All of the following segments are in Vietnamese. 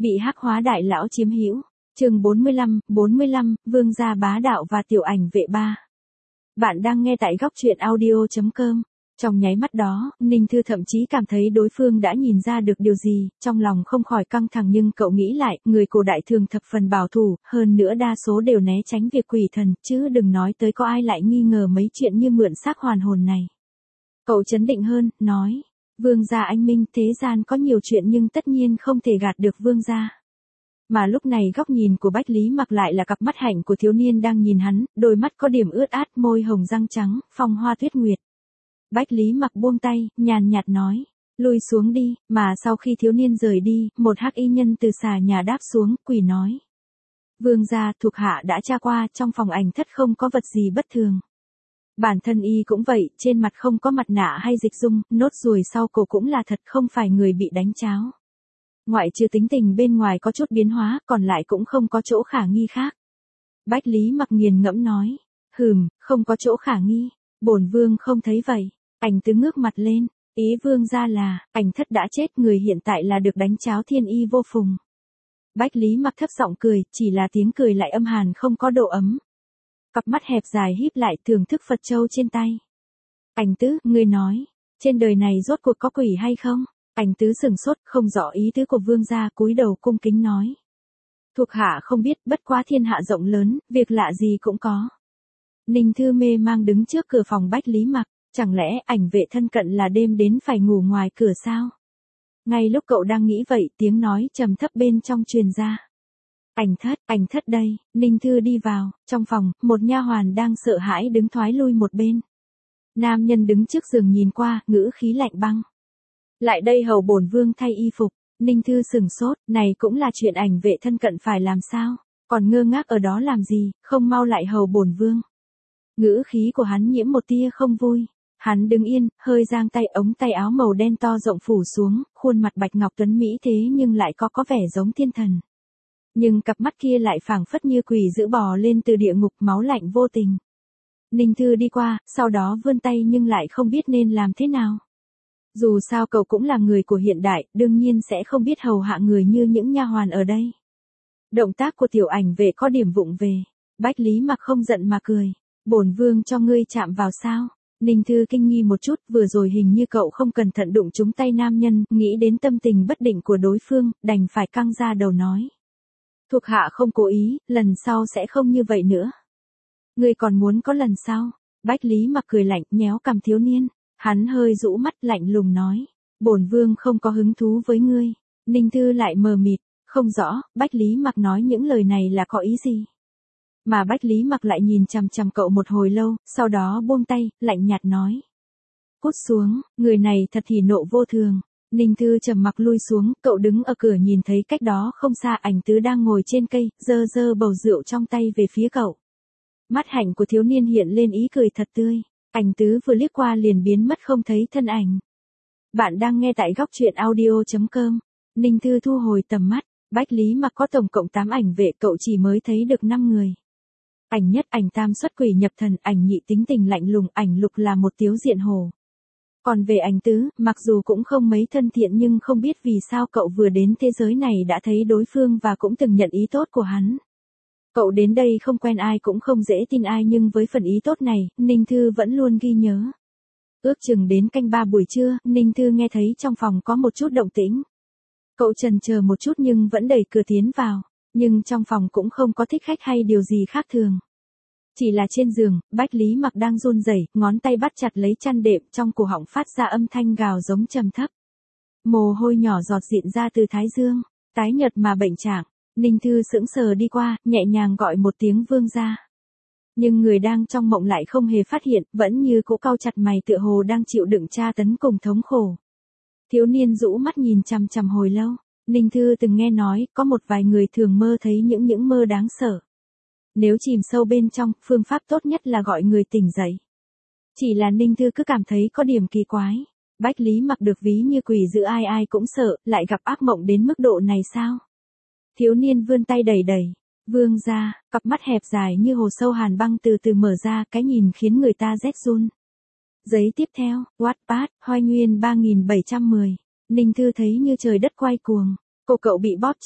Bị hắc hóa đại lão chiếm hữu. Chương 45, Vương gia bá đạo và tiểu ảnh vệ 3. Bạn đang nghe tại góc truyện audio.com. Trong nháy mắt đó, Ninh Thư thậm chí cảm thấy đối phương đã nhìn ra được điều gì, trong lòng không khỏi căng thẳng, nhưng cậu nghĩ lại, người cổ đại thường thập phần bảo thủ, hơn nữa đa số đều né tránh việc quỷ thần, chứ đừng nói tới có ai lại nghi ngờ mấy chuyện như mượn xác hoàn hồn này. Cậu trấn định hơn, nói, Vương gia anh minh, thế gian có nhiều chuyện nhưng tất nhiên không thể gạt được Vương gia. Mà lúc này góc nhìn của Bách Lý Mặc lại là cặp mắt hạnh của thiếu niên đang nhìn hắn, đôi mắt có điểm ướt át, môi hồng răng trắng, phong hoa tuyết nguyệt. Bách Lý Mặc buông tay, nhàn nhạt nói, lui xuống đi, mà sau khi thiếu niên rời đi, một hắc y nhân từ xà nhà đáp xuống, quỳ nói. Vương gia, thuộc hạ đã tra qua, trong phòng ảnh thất không có vật gì bất thường. Bản thân y cũng vậy, trên mặt không có mặt nạ hay dịch dung, nốt ruồi sau cổ cũng là thật, không phải người bị đánh cháo. Ngoại trừ tính tình bên ngoài có chút biến hóa, còn lại cũng không có chỗ khả nghi khác. Bách Lý Mặc nghiền ngẫm nói, không có chỗ khả nghi, bổn vương không thấy vậy. Ảnh tứ ngước mặt lên, ý vương ra là, ảnh thất đã chết, người hiện tại là được đánh cháo thiên y vô phùng. Bách Lý Mặc thấp giọng cười, chỉ là tiếng cười lại âm hàn không có độ ấm. Cặp mắt hẹp dài híp lại, thưởng thức Phật châu trên tay. Ảnh tứ, ngươi nói, trên đời này rốt cuộc có quỷ hay không? Ảnh tứ sừng sốt, không rõ ý tứ của vương gia, cúi đầu cung kính nói. Thuộc hạ không biết, bất quá thiên hạ rộng lớn, việc lạ gì cũng có. Ninh Thư mê mang đứng trước cửa phòng Bách Lý Mặc, chẳng lẽ ảnh vệ thân cận là đêm đến phải ngủ ngoài cửa sao? Ngay lúc cậu đang nghĩ vậy, tiếng nói trầm thấp bên trong truyền ra. Ảnh thất đây. Ninh Thư đi vào, trong phòng, một nha hoàn đang sợ hãi đứng thoái lui một bên. Nam nhân đứng trước giường nhìn qua, ngữ khí lạnh băng. Lại đây hầu bổn vương thay y phục. Ninh Thư sừng sốt, này cũng là chuyện ảnh vệ thân cận phải làm sao? Còn ngơ ngác ở đó làm gì, không mau lại hầu bổn vương. Ngữ khí của hắn nhiễm một tia không vui. Hắn đứng yên, hơi giang tay, ống tay áo màu đen to rộng phủ xuống, khuôn mặt bạch ngọc tuấn mỹ thế nhưng lại có vẻ giống thiên thần. Nhưng cặp mắt kia lại phảng phất như quỷ dữ bò lên từ địa ngục, máu lạnh vô tình. Ninh Thư đi qua, sau đó vươn tay nhưng lại không biết nên làm thế nào. Dù sao cậu cũng là người của hiện đại, đương nhiên sẽ không biết hầu hạ người như những nha hoàn ở đây. Động tác của tiểu ảnh vệ có điểm vụng về. Bách Lý Mặc không giận mà cười. Bổn vương cho ngươi chạm vào sao? Ninh Thư kinh nghi một chút, vừa rồi hình như cậu không cẩn thận đụng trúng tay nam nhân, nghĩ đến tâm tình bất định của đối phương, đành phải căng ra đầu nói. Thuộc hạ không cố ý, lần sau sẽ không như vậy nữa. Ngươi còn muốn có lần sau? Bách Lý Mặc cười lạnh, nhéo cằm thiếu niên. Hắn hơi rũ mắt lạnh lùng nói. Bổn vương không có hứng thú với ngươi. Ninh Thư lại mờ mịt, không rõ, Bách Lý Mặc nói những lời này là có ý gì. Mà Bách Lý Mặc lại nhìn chằm chằm cậu một hồi lâu, sau đó buông tay, lạnh nhạt nói. Cút xuống, người này thật thì nộ vô thường. Ninh Thư trầm mặc lui xuống, cậu đứng ở cửa nhìn thấy cách đó không xa ảnh tứ đang ngồi trên cây, giơ bầu rượu trong tay về phía cậu. Mắt hạnh của thiếu niên hiện lên ý cười thật tươi. Ảnh tứ vừa liếc qua liền biến mất không thấy thân ảnh. Bạn đang nghe tại góc truyện audio.com. Ninh Thư thu hồi tầm mắt. Bách Lý Mặc có tổng cộng 8 ảnh vệ, cậu chỉ mới thấy được 5 người. Ảnh nhất, ảnh tam xuất quỷ nhập thần, ảnh nhị tính tình lạnh lùng, ảnh lục là một tiếu diện hồ. Còn về ảnh tứ, mặc dù cũng không mấy thân thiện nhưng không biết vì sao cậu vừa đến thế giới này đã thấy đối phương và cũng từng nhận ý tốt của hắn. Cậu đến đây không quen ai cũng không dễ tin ai, nhưng với phần ý tốt này, Ninh Thư vẫn luôn ghi nhớ. Ước chừng đến canh 3 buổi trưa, Ninh Thư nghe thấy trong phòng có một chút động tĩnh. Cậu chần chờ một chút nhưng vẫn đẩy cửa tiến vào, nhưng trong phòng cũng không có thích khách hay điều gì khác thường. Chỉ là trên giường, Bách Lý Mặc đang run rẩy, ngón tay bắt chặt lấy chăn đệm, trong cổ họng phát ra âm thanh gào giống trầm thấp. Mồ hôi nhỏ giọt rịn ra từ thái dương, tái nhợt mà bệnh trạng. Ninh Thư sững sờ đi qua, nhẹ nhàng gọi một tiếng vương gia. Nhưng người đang trong mộng lại không hề phát hiện, vẫn như cũ cau chặt mày tựa hồ đang chịu đựng tra tấn cùng thống khổ. Thiếu niên rũ mắt nhìn chằm chằm hồi lâu. Ninh Thư từng nghe nói, có một vài người thường mơ thấy những mơ đáng sợ. Nếu chìm sâu bên trong, phương pháp tốt nhất là gọi người tỉnh dậy. Chỉ là Ninh Thư cứ cảm thấy có điểm kỳ quái. Bách Lý Mặc được ví như quỷ dữ, ai cũng sợ, lại gặp ác mộng đến mức độ này sao? Thiếu niên vươn tay đẩy. Vương gia, cặp mắt hẹp dài như hồ sâu hàn băng từ từ mở ra, cái nhìn khiến người ta rét run. Giấy tiếp theo, Wattpad, Hoài Nguyên 3710. Ninh Thư thấy như trời đất quay cuồng. Cổ cậu bị bóp chặt,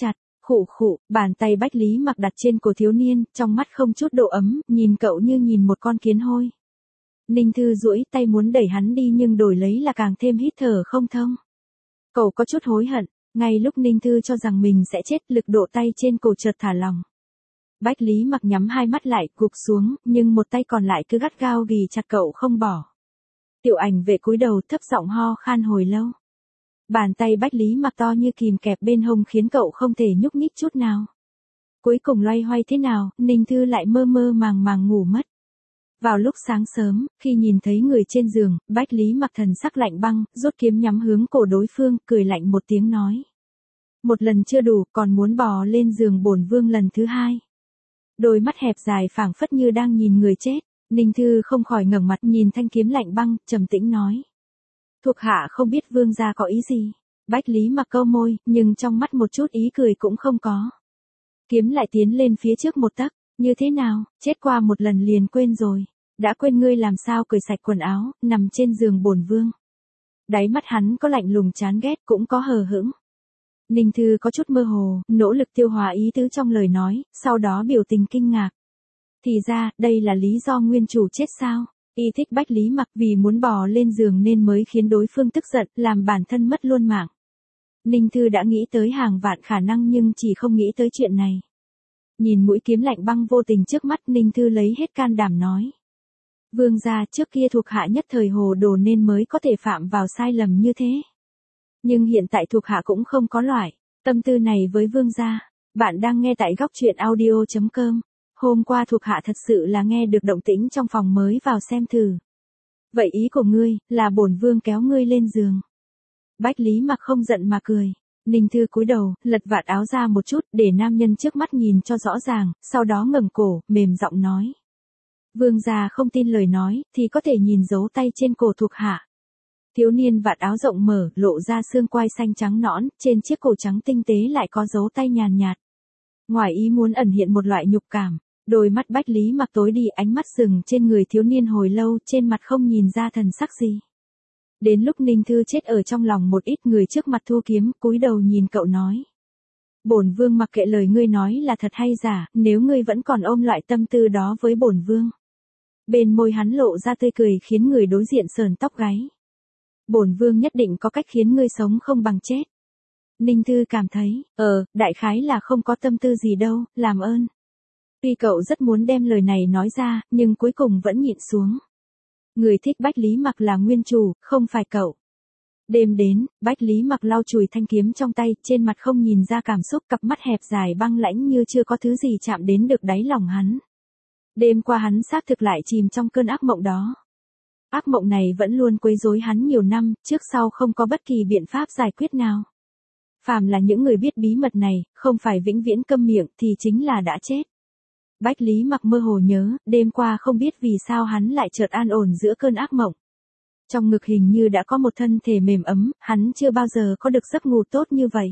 Khụ khụ, bàn tay Bách Lý Mặc đặt trên cổ thiếu niên, trong mắt không chút độ ấm, nhìn cậu như nhìn một con kiến hôi. Ninh Thư duỗi tay muốn đẩy hắn đi nhưng đổi lấy là càng thêm hít thở không thông. Cậu có chút hối hận, ngay lúc Ninh Thư cho rằng mình sẽ chết, lực độ tay trên cổ chợt thả lỏng. Bách Lý Mặc nhắm hai mắt lại, gục xuống, nhưng một tay còn lại cứ gắt gao ghì chặt cậu không bỏ. Tiểu Ảnh Vệ cúi đầu thấp giọng ho khan hồi lâu. Bàn tay Bách Lý Mặc to như kìm kẹp bên hông khiến cậu không thể nhúc nhích chút nào. Cuối cùng loay hoay thế nào, Ninh Thư lại mơ mơ màng màng ngủ mất. Vào lúc sáng sớm, khi nhìn thấy người trên giường, Bách Lý Mặc thần sắc lạnh băng, rút kiếm nhắm hướng cổ đối phương, cười lạnh một tiếng nói. Một lần chưa đủ, còn muốn bò lên giường bổn vương lần thứ hai. Đôi mắt hẹp dài phảng phất như đang nhìn người chết, Ninh Thư không khỏi ngẩng mặt nhìn thanh kiếm lạnh băng, trầm tĩnh nói. Thuộc hạ không biết vương gia có ý gì. Bách Lý Mặc câu môi, nhưng trong mắt một chút ý cười cũng không có. Kiếm lại tiến lên phía trước một tấc, như thế nào, chết qua một lần liền quên rồi. Đã quên ngươi làm sao cởi sạch quần áo, nằm trên giường bổn vương. Đáy mắt hắn có lạnh lùng chán ghét cũng có hờ hững. Ninh Thư có chút mơ hồ, nỗ lực tiêu hóa ý tứ trong lời nói, sau đó biểu tình kinh ngạc. Thì ra, đây là lý do nguyên chủ chết sao? Y thích Bách Lý Mặc vì muốn bò lên giường nên mới khiến đối phương tức giận, làm bản thân mất luôn mạng. Ninh Thư đã nghĩ tới hàng vạn khả năng nhưng chỉ không nghĩ tới chuyện này. Nhìn mũi kiếm lạnh băng vô tình trước mắt, Ninh Thư lấy hết can đảm nói. Vương gia, trước kia thuộc hạ nhất thời hồ đồ nên mới có thể phạm vào sai lầm như thế. Nhưng hiện tại thuộc hạ cũng không có loại tâm tư này với vương gia. Bạn đang nghe tại góc truyện audio.com. Hôm qua thuộc hạ thật sự là nghe được động tĩnh trong phòng mới vào xem thử. Vậy ý của ngươi, là bổn vương kéo ngươi lên giường. Bách Lý Mặc không giận mà cười. Ninh Thư cúi đầu, lật vạt áo ra một chút để nam nhân trước mắt nhìn cho rõ ràng, sau đó ngẩng cổ, mềm giọng nói. Vương gia không tin lời nói, thì có thể nhìn dấu tay trên cổ thuộc hạ. Thiếu niên vạt áo rộng mở, lộ ra xương quai xanh trắng nõn, trên chiếc cổ trắng tinh tế lại có dấu tay nhàn nhạt. Ngoài ý muốn ẩn hiện một loại nhục cảm. Đôi mắt Bách Lý Mặc tối đi, ánh mắt dừng trên người thiếu niên hồi lâu, trên mặt không nhìn ra thần sắc gì. Đến lúc Ninh Thư chết ở trong lòng một ít, người trước mặt thu kiếm, cúi đầu nhìn cậu nói. Bổn vương mặc kệ lời ngươi nói là thật hay giả, nếu ngươi vẫn còn ôm loại tâm tư đó với bổn vương. Bên môi hắn lộ ra tươi cười khiến người đối diện sờn tóc gáy. Bổn vương nhất định có cách khiến ngươi sống không bằng chết. Ninh Thư cảm thấy, đại khái là không có tâm tư gì đâu, làm ơn. Tuy cậu rất muốn đem lời này nói ra, nhưng cuối cùng vẫn nhịn xuống. Người thích Bách Lý Mặc là nguyên chủ, không phải cậu. Đêm đến, Bách Lý Mặc lau chùi thanh kiếm trong tay, trên mặt không nhìn ra cảm xúc, cặp mắt hẹp dài băng lãnh như chưa có thứ gì chạm đến được đáy lòng hắn. Đêm qua hắn xác thực lại chìm trong cơn ác mộng đó. Ác mộng này vẫn luôn quấy rối hắn nhiều năm, trước sau không có bất kỳ biện pháp giải quyết nào. Phàm là những người biết bí mật này, không phải vĩnh viễn câm miệng thì chính là đã chết. Bách Lý Mặc mơ hồ nhớ, đêm qua không biết vì sao hắn lại chợt an ổn giữa cơn ác mộng. Trong ngực hình như đã có một thân thể mềm ấm, hắn chưa bao giờ có được giấc ngủ tốt như vậy.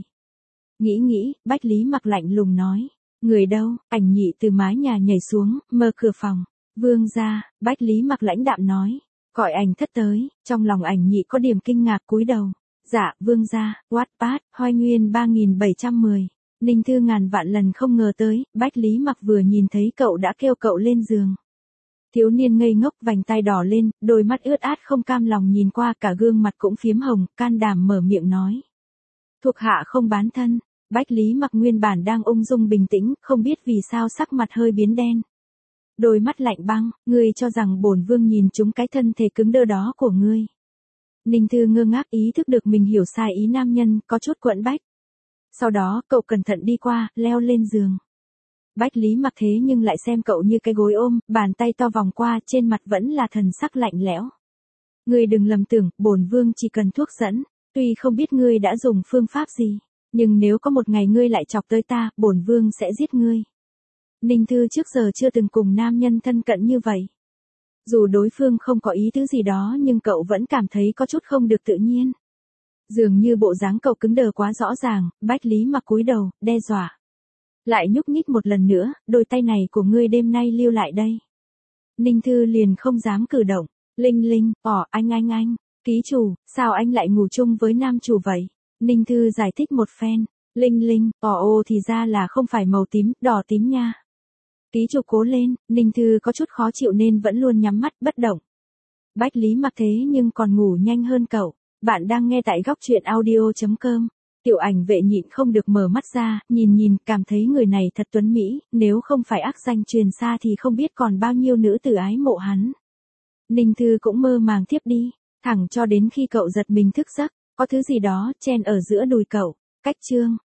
Nghĩ, Bách Lý Mặc lạnh lùng nói. Người đâu? Ảnh Nhị từ mái nhà nhảy xuống, mở cửa phòng. Vương gia, Bách Lý Mặc lãnh đạm nói. Gọi Ảnh Thất tới, trong lòng Ảnh Nhị có điểm kinh ngạc cúi đầu. Dạ, vương gia, Wattpad, Hoài Nguyên 3710. Ninh Thư ngàn vạn lần không ngờ tới, Bách Lý Mặc vừa nhìn thấy cậu đã kêu cậu lên giường. Thiếu niên ngây ngốc, vành tai đỏ lên, đôi mắt ướt át không cam lòng nhìn qua, cả gương mặt cũng phiếm hồng, can đảm mở miệng nói. Thuộc hạ không bán thân. Bách Lý Mặc nguyên bản đang ung dung bình tĩnh, không biết vì sao sắc mặt hơi biến đen. Đôi mắt lạnh băng, ngươi cho rằng bổn vương nhìn chúng cái thân thể cứng đơ đó của ngươi. Ninh Thư ngơ ngác ý thức được mình hiểu sai ý nam nhân, có chút quẫn bách. Sau đó, cậu cẩn thận đi qua, leo lên giường. Bách Lý Mặc thế nhưng lại xem cậu như cái gối ôm, bàn tay to vòng qua, trên mặt vẫn là thần sắc lạnh lẽo. Ngươi đừng lầm tưởng, bổn vương chỉ cần thuốc dẫn, tuy không biết ngươi đã dùng phương pháp gì, nhưng nếu có một ngày ngươi lại chọc tới ta, bổn vương sẽ giết ngươi. Ninh Thư trước giờ chưa từng cùng nam nhân thân cận như vậy. Dù đối phương không có ý tứ gì đó nhưng cậu vẫn cảm thấy có chút không được tự nhiên. Dường như bộ dáng cậu cứng đờ quá rõ ràng, Bách Lý Mặc cúi đầu, đe dọa. Lại nhúc nhích một lần nữa, đôi tay này của ngươi đêm nay lưu lại đây. Ninh Thư liền không dám cử động. Linh, anh. Ký chủ, sao anh lại ngủ chung với nam chủ vậy? Ninh Thư giải thích một phen. Linh linh, ô thì ra là không phải màu tím, đỏ tím nha. Ký chủ cố lên, Ninh Thư có chút khó chịu nên vẫn luôn nhắm mắt bất động. Bách Lý Mặc thế nhưng còn ngủ nhanh hơn cậu. Bạn đang nghe tại góc truyện audio.com. Tiểu Ảnh Vệ nhịn không được mở mắt ra, nhìn, cảm thấy người này thật tuấn mỹ, nếu không phải ác danh truyền xa thì không biết còn bao nhiêu nữ tử ái mộ hắn. Ninh Thư cũng mơ màng tiếp đi, thẳng cho đến khi cậu giật mình thức giấc, có thứ gì đó chen ở giữa đùi cậu. Cách chương